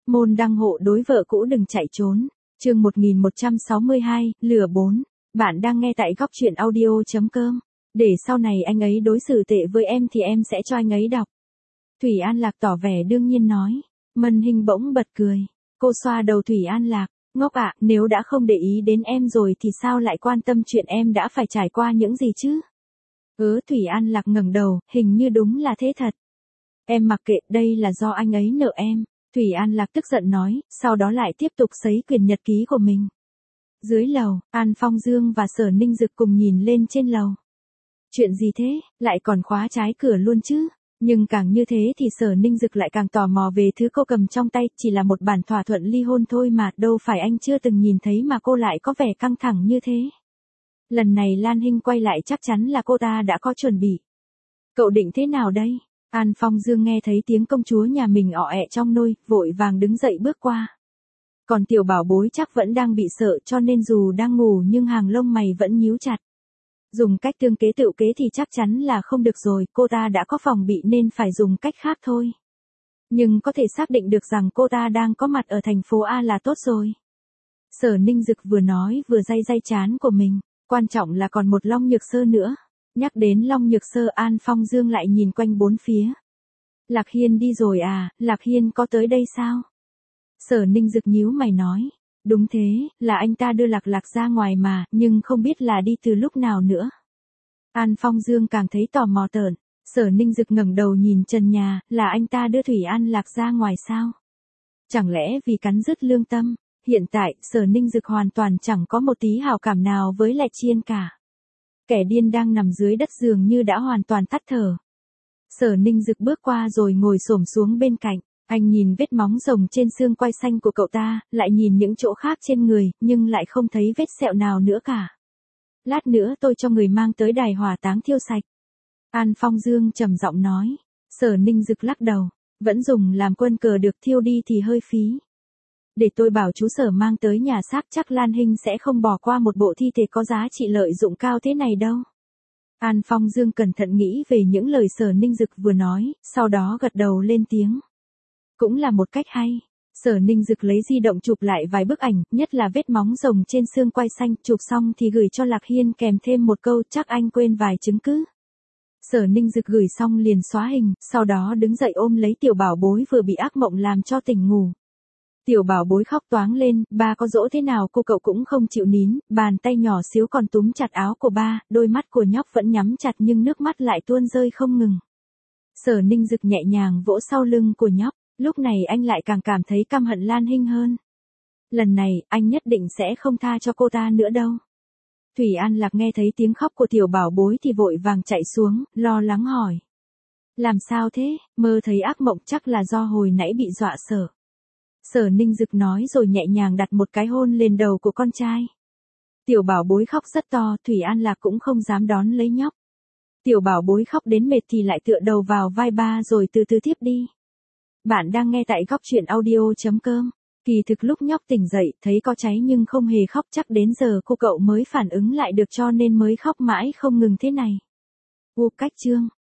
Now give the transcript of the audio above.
Môn đăng hộ đối vợ cũ đừng chạy trốn. Chương 1162, lừa 4. Bạn đang nghe tại góc truyện audio.com. Để sau này anh ấy đối xử tệ với em thì em sẽ cho anh ấy đọc. Thủy An Lạc tỏ vẻ đương nhiên nói. Mân Hinh bỗng bật cười. Cô xoa đầu Thủy An Lạc. Ngốc ạ, nếu đã không để ý đến em rồi thì sao lại quan tâm chuyện em đã phải trải qua những gì chứ? Thủy An Lạc ngẩng đầu, hình như đúng là thế thật. Em mặc kệ, đây là do anh ấy nợ em. Thủy An Lạc tức giận nói, sau đó lại tiếp tục sấy quyển nhật ký của mình. Dưới lầu, An Phong Dương và Sở Ninh Dực cùng nhìn lên trên lầu. Chuyện gì thế, lại còn khóa trái cửa luôn chứ? Nhưng càng như thế thì Sở Ninh Dực lại càng tò mò về thứ cô cầm trong tay, chỉ là một bản thỏa thuận ly hôn thôi mà, đâu phải anh chưa từng nhìn thấy mà cô lại có vẻ căng thẳng như thế. Lần này Lan Hinh quay lại chắc chắn là cô ta đã có chuẩn bị. Cậu định thế nào đây? An Phong Dương nghe thấy tiếng công chúa nhà mình ọ ẹ trong nôi, vội vàng đứng dậy bước qua. Còn tiểu bảo bối chắc vẫn đang bị sợ cho nên dù đang ngủ nhưng hàng lông mày vẫn nhíu chặt. Dùng cách tương kế tựu kế thì chắc chắn là không được rồi, cô ta đã có phòng bị nên phải dùng cách khác thôi. Nhưng có thể xác định được rằng cô ta đang có mặt ở thành phố A là tốt rồi. Sở Ninh Dực vừa nói vừa day day trán của mình, quan trọng là còn một Long Nhược Sơ nữa. Nhắc đến Long Nhược Sơ, An Phong Dương lại nhìn quanh bốn phía. Lạc Hiên đi rồi à, Lạc Hiên có tới đây sao? Sở Ninh Dực nhíu mày nói. Đúng thế, là anh ta đưa Lạc Lạc ra ngoài mà, nhưng không biết là đi từ lúc nào nữa. An Phong Dương càng thấy tò mò tởn. Sở Ninh Dực ngẩng đầu nhìn trần nhà, là anh ta đưa Thủy An Lạc ra ngoài sao? Chẳng lẽ vì cắn rứt lương tâm? Hiện tại, Sở Ninh Dực hoàn toàn chẳng có một tí hào cảm nào với Lệ Chiên cả. Kẻ điên đang nằm dưới đất dường như đã hoàn toàn tắt thở. Sở Ninh Dực bước qua rồi ngồi xổm xuống bên cạnh. Anh nhìn vết móng rồng trên xương quai xanh của cậu ta, lại nhìn những chỗ khác trên người, nhưng lại không thấy vết sẹo nào nữa cả. Lát nữa tôi cho người mang tới đài hỏa táng thiêu sạch. An Phong Dương trầm giọng nói. Sở Ninh Dực lắc đầu. Vẫn dùng làm quân cờ được thiêu đi thì hơi phí. Để tôi bảo chú Sở mang tới nhà xác, chắc Lan Hinh sẽ không bỏ qua một bộ thi thể có giá trị lợi dụng cao thế này đâu. An Phong Dương cẩn thận nghĩ về những lời Sở Ninh Dực vừa nói, sau đó gật đầu lên tiếng. Cũng là một cách hay. Sở Ninh Dực lấy di động chụp lại vài bức ảnh, nhất là vết móng rồng trên xương quai xanh, chụp xong thì gửi cho Lạc Hiên kèm thêm một câu chắc anh quên vài chứng cứ. Sở Ninh Dực gửi xong liền xóa hình, sau đó đứng dậy ôm lấy tiểu bảo bối vừa bị ác mộng làm cho tỉnh ngủ. Tiểu bảo bối khóc toáng lên, ba có dỗ thế nào cô cậu cũng không chịu nín, bàn tay nhỏ xíu còn túm chặt áo của ba, đôi mắt của nhóc vẫn nhắm chặt nhưng nước mắt lại tuôn rơi không ngừng. Sở Ninh Dực nhẹ nhàng vỗ sau lưng của nhóc, lúc này anh lại càng cảm thấy căm hận Lan Hinh hơn. Lần này, anh nhất định sẽ không tha cho cô ta nữa đâu. Thủy An Lạc nghe thấy tiếng khóc của tiểu bảo bối thì vội vàng chạy xuống, lo lắng hỏi. Làm sao thế, mơ thấy ác mộng chắc là do hồi nãy bị dọa sợ. Sở Ninh Dực nói rồi nhẹ nhàng đặt một cái hôn lên đầu của con trai. Tiểu bảo bối khóc rất to, Thủy An Lạc cũng không dám đón lấy nhóc. Tiểu bảo bối khóc đến mệt thì lại tựa đầu vào vai ba rồi từ từ thiếp đi. Bạn đang nghe tại góc truyện audio.com. Kỳ thực lúc nhóc tỉnh dậy, thấy có cháy nhưng không hề khóc, chắc đến giờ cô cậu mới phản ứng lại được cho nên mới khóc mãi không ngừng thế này. Cách chương